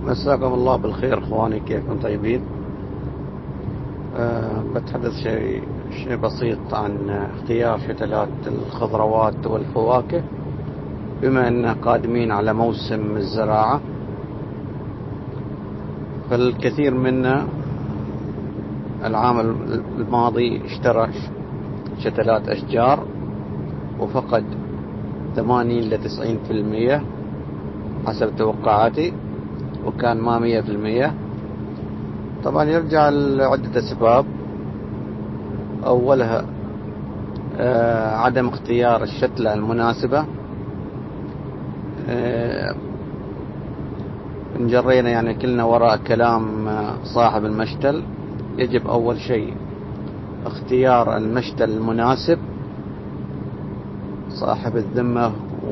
مساكم الله بالخير اخواني، كيفكم طيبين؟ بتحدث شيء بسيط عن اختيار شتلات الخضروات والفواكه، بما أننا قادمين على موسم الزراعة. فالكثير منا العام الماضي اشترى شتلات أشجار وفقد 80 ل 90% حسب توقعاتي، وكان ما 100%. طبعا يرجع لعدة أسباب، أولها عدم اختيار الشتلة المناسبة. انجرينا يعني كلنا وراء كلام صاحب المشتل. يجب أول شيء اختيار المشتل المناسب، صاحب الذمة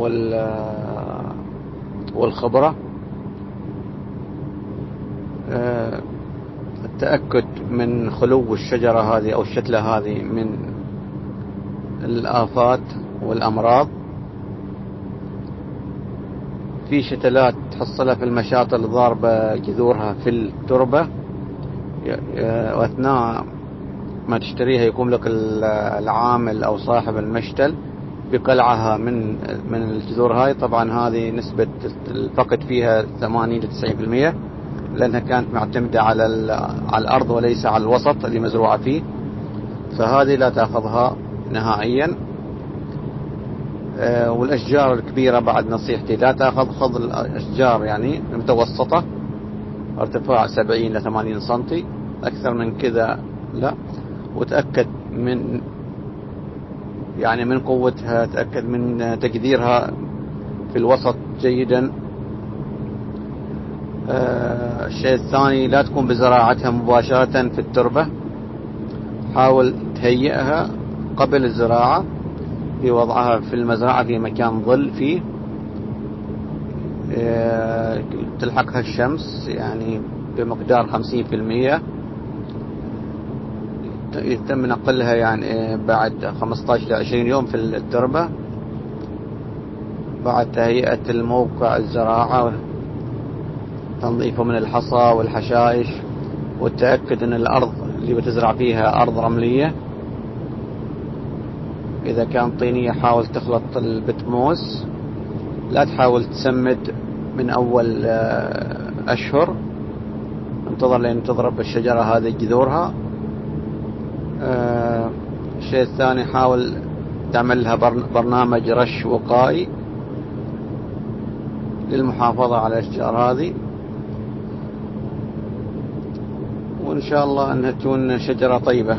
والخبرة. التأكد من خلو الشجرة هذه أو الشتلة هذه من الآفات والأمراض. في شتلات تحصلها في المشاطئ ضاربة جذورها في التربة، وأثناء ما تشتريها يقوم لك العامل أو صاحب المشتل بقلعها من الجذور هاي. طبعا هذه نسبة الفقد فيها 80 ل 90%، لأنها كانت معتمدة على الأرض وليس على الوسط اللي مزروعة فيه، فهذه لا تأخذها نهائيا. والأشجار الكبيرة بعد نصيحتي لا خذ الأشجار يعني متوسطة، ارتفاع 70 ل 80 سنتي، أكثر من كذا لا. وتأكد من قوتها، تأكد من تقديرها في الوسط جيدا. الشيء الثاني، لا تكون بزراعتها مباشرة في التربة، حاول تهيئها قبل الزراعة في وضعها في المزرعة في مكان ظل فيه، تلحقها الشمس يعني بمقدار 50%. يتم نقلها يعني بعد 15 ل 20 يوم في التربة، بعد تهيئة الموقع الزراعة، تنظيفه من الحصى والحشائش، والتأكد أن الأرض اللي بتزرع فيها أرض رملية. إذا كان طينية حاول تخلط البتموس، لا تحاول تسمد من أول أشهر، انتظر لين تضرب الشجرة هذه جذورها. الشيء الثاني، حاول تعمل لها برنامج رش وقائي للمحافظة على الأشجار هذه، وإن شاء الله أنها تكون شجرة طيبة.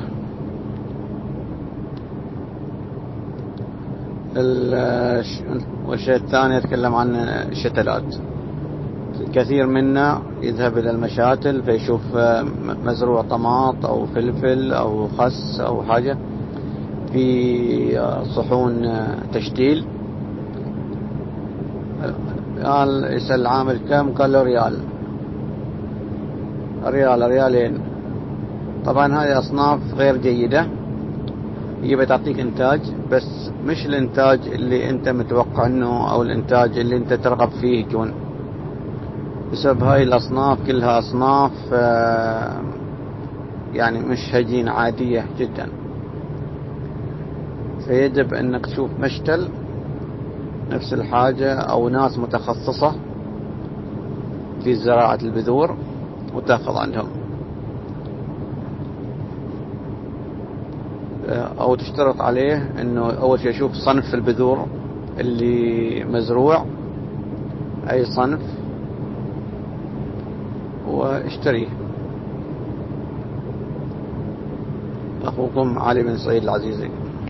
والشيء الثاني أتكلم عن الشتلات. الكثير منا يذهب إلى المشاتل فيشوف مزروع طماط أو فلفل أو خس أو حاجة في صحون تشتيل، قال يسأل العامل كم، قال له ريالين. طبعا هذه أصناف غير جيدة، هي بتعطيك إنتاج بس مش الإنتاج اللي أنت متوقع أنه أو الإنتاج اللي أنت ترغب فيه يكون، بسبب هاي الأصناف كلها أصناف يعني مش هجين، عادية جدا. فيجب أنك تشوف مشتل نفس الحاجة أو ناس متخصصة في زراعة البذور وتأخذ عندهم، أو تشترط عليه أنه أول شيء يشوف صنف البذور اللي مزروع، أي صنف، واشتريه. أخوكم علي بن سعيد العزيزي.